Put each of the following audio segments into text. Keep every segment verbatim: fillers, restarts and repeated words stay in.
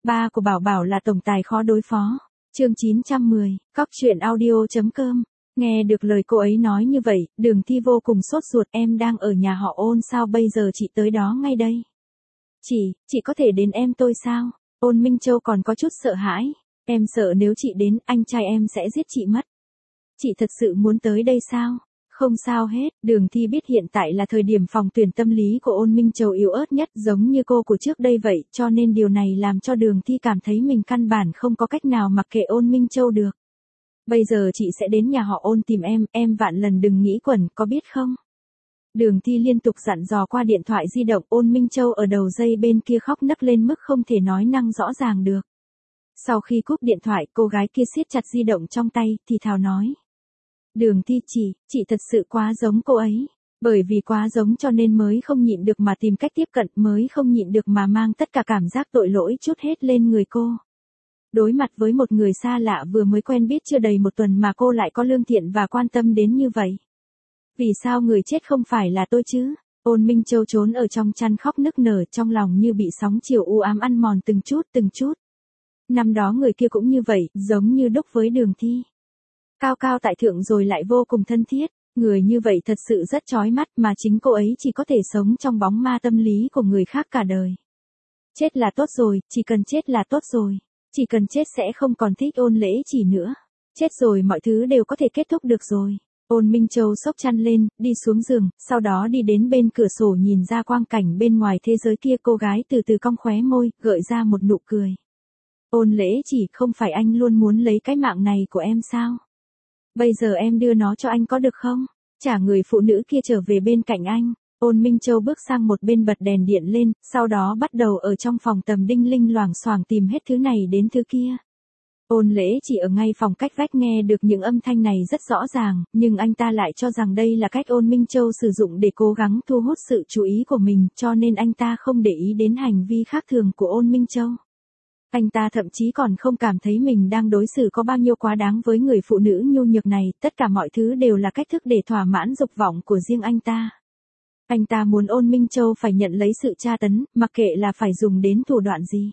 Ba của Bảo Bảo là tổng tài khó đối phó. Chương chín trăm mười, cóc truyện audio.com. Nghe được lời cô ấy nói như vậy, Đường Thi vô cùng sốt ruột. Em đang ở nhà họ Ôn sao bây giờ chị tới đó ngay đây? Chị, chị có thể đến em tôi sao? Ôn Minh Châu còn có chút sợ hãi. Em sợ nếu chị đến, anh trai em sẽ giết chị mất. Chị thật sự muốn tới đây sao? Không sao hết, Đường Thi biết hiện tại là thời điểm phòng tuyển tâm lý của Ôn Minh Châu yếu ớt nhất giống như cô của trước đây vậy, cho nên điều này làm cho Đường Thi cảm thấy mình căn bản không có cách nào mặc kệ Ôn Minh Châu được. Bây giờ chị sẽ đến nhà họ Ôn tìm em, em vạn lần đừng nghĩ quẩn, có biết không? Đường Thi liên tục dặn dò qua điện thoại di động. Ôn Minh Châu ở đầu dây bên kia khóc nấc lên mức không thể nói năng rõ ràng được. Sau khi cúp điện thoại, cô gái kia siết chặt di động trong tay, thì thào nói. Đường Thi chị, chị thật sự quá giống cô ấy. Bởi vì quá giống cho nên mới không nhịn được mà tìm cách tiếp cận, mới không nhịn được mà mang tất cả cảm giác tội lỗi trút hết lên người cô. Đối mặt với một người xa lạ vừa mới quen biết chưa đầy một tuần mà cô lại có lương thiện và quan tâm đến như vậy. Vì sao người chết không phải là tôi chứ? Ôn Minh Châu trốn ở trong chăn khóc nức nở, trong lòng như bị sóng chiều u ám ăn mòn từng chút từng chút. Năm đó người kia cũng như vậy, giống như đúc với Đường Thi. Cao cao tại thượng rồi lại vô cùng thân thiết, người như vậy thật sự rất chói mắt mà chính cô ấy chỉ có thể sống trong bóng ma tâm lý của người khác cả đời. Chết là tốt rồi, chỉ cần chết là tốt rồi, chỉ cần chết sẽ không còn thích Ôn Lễ Chỉ nữa. Chết rồi mọi thứ đều có thể kết thúc được rồi. Ôn Minh Châu xốc chăn lên, đi xuống giường, sau đó đi đến bên cửa sổ nhìn ra quang cảnh bên ngoài thế giới kia. Cô gái từ từ cong khóe môi, gợi ra một nụ cười. Ôn Lễ Chỉ, không phải anh luôn muốn lấy cái mạng này của em sao? Bây giờ em đưa nó cho anh có được không? Trả người phụ nữ kia trở về bên cạnh anh. Ôn Minh Châu bước sang một bên bật đèn điện lên, sau đó bắt đầu ở trong phòng tầm đinh linh loảng xoảng tìm hết thứ này đến thứ kia. Ôn Lễ Chỉ ở ngay phòng cách vách nghe được những âm thanh này rất rõ ràng, nhưng anh ta lại cho rằng đây là cách Ôn Minh Châu sử dụng để cố gắng thu hút sự chú ý của mình, cho nên anh ta không để ý đến hành vi khác thường của Ôn Minh Châu. Anh ta thậm chí còn không cảm thấy mình đang đối xử có bao nhiêu quá đáng với người phụ nữ nhu nhược này, tất cả mọi thứ đều là cách thức để thỏa mãn dục vọng của riêng anh ta. Anh ta muốn Ôn Minh Châu phải nhận lấy sự tra tấn, mặc kệ là phải dùng đến thủ đoạn gì.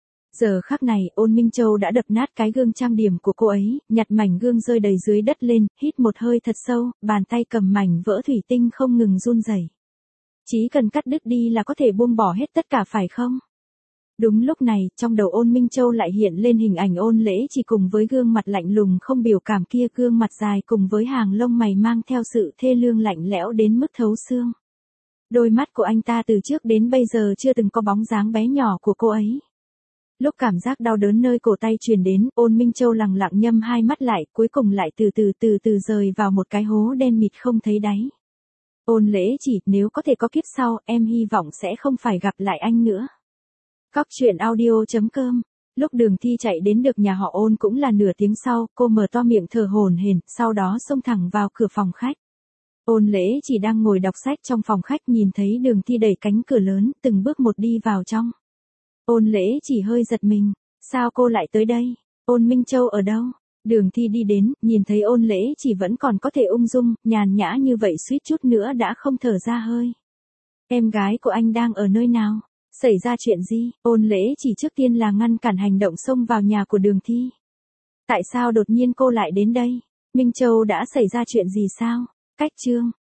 Giờ khắc này, Ôn Minh Châu đã đập nát cái gương trang điểm của cô ấy, nhặt mảnh gương rơi đầy dưới đất lên, hít một hơi thật sâu, bàn tay cầm mảnh vỡ thủy tinh không ngừng run rẩy. Chỉ cần cắt đứt đi là có thể buông bỏ hết tất cả phải không? Đúng lúc này, trong đầu Ôn Minh Châu lại hiện lên hình ảnh Ôn Lễ Chỉ cùng với gương mặt lạnh lùng không biểu cảm kia, gương mặt dài cùng với hàng lông mày mang theo sự thê lương lạnh lẽo đến mức thấu xương. Đôi mắt của anh ta từ trước đến bây giờ chưa từng có bóng dáng bé nhỏ của cô ấy. Lúc cảm giác đau đớn nơi cổ tay truyền đến, Ôn Minh Châu lặng lặng nhắm hai mắt lại, cuối cùng lại từ từ từ từ rời vào một cái hố đen mịt không thấy đáy. Ôn Lễ Chỉ, nếu có thể có kiếp sau, em hy vọng sẽ không phải gặp lại anh nữa. Cóc truyện audio.com. Lúc Đường Thi chạy đến được nhà họ Ôn cũng là nửa tiếng sau, cô mở to miệng thở hổn hển, sau đó xông thẳng vào cửa phòng khách. Ôn Lễ Chỉ đang ngồi đọc sách trong phòng khách nhìn thấy Đường Thi đẩy cánh cửa lớn, từng bước một đi vào trong. Ôn Lễ Chỉ hơi giật mình, sao cô lại tới đây? Ôn Minh Châu ở đâu? Đường Thi đi đến, nhìn thấy Ôn Lễ Chỉ vẫn còn có thể ung dung, nhàn nhã như vậy, suýt chút nữa đã không thở ra hơi. Em gái của anh đang ở nơi nào? Xảy ra chuyện gì? Ôn Lễ Chỉ trước tiên là ngăn cản hành động xông vào nhà của Đường Thi. Tại sao đột nhiên cô lại đến đây? Minh Châu đã xảy ra chuyện gì sao? Cách chương.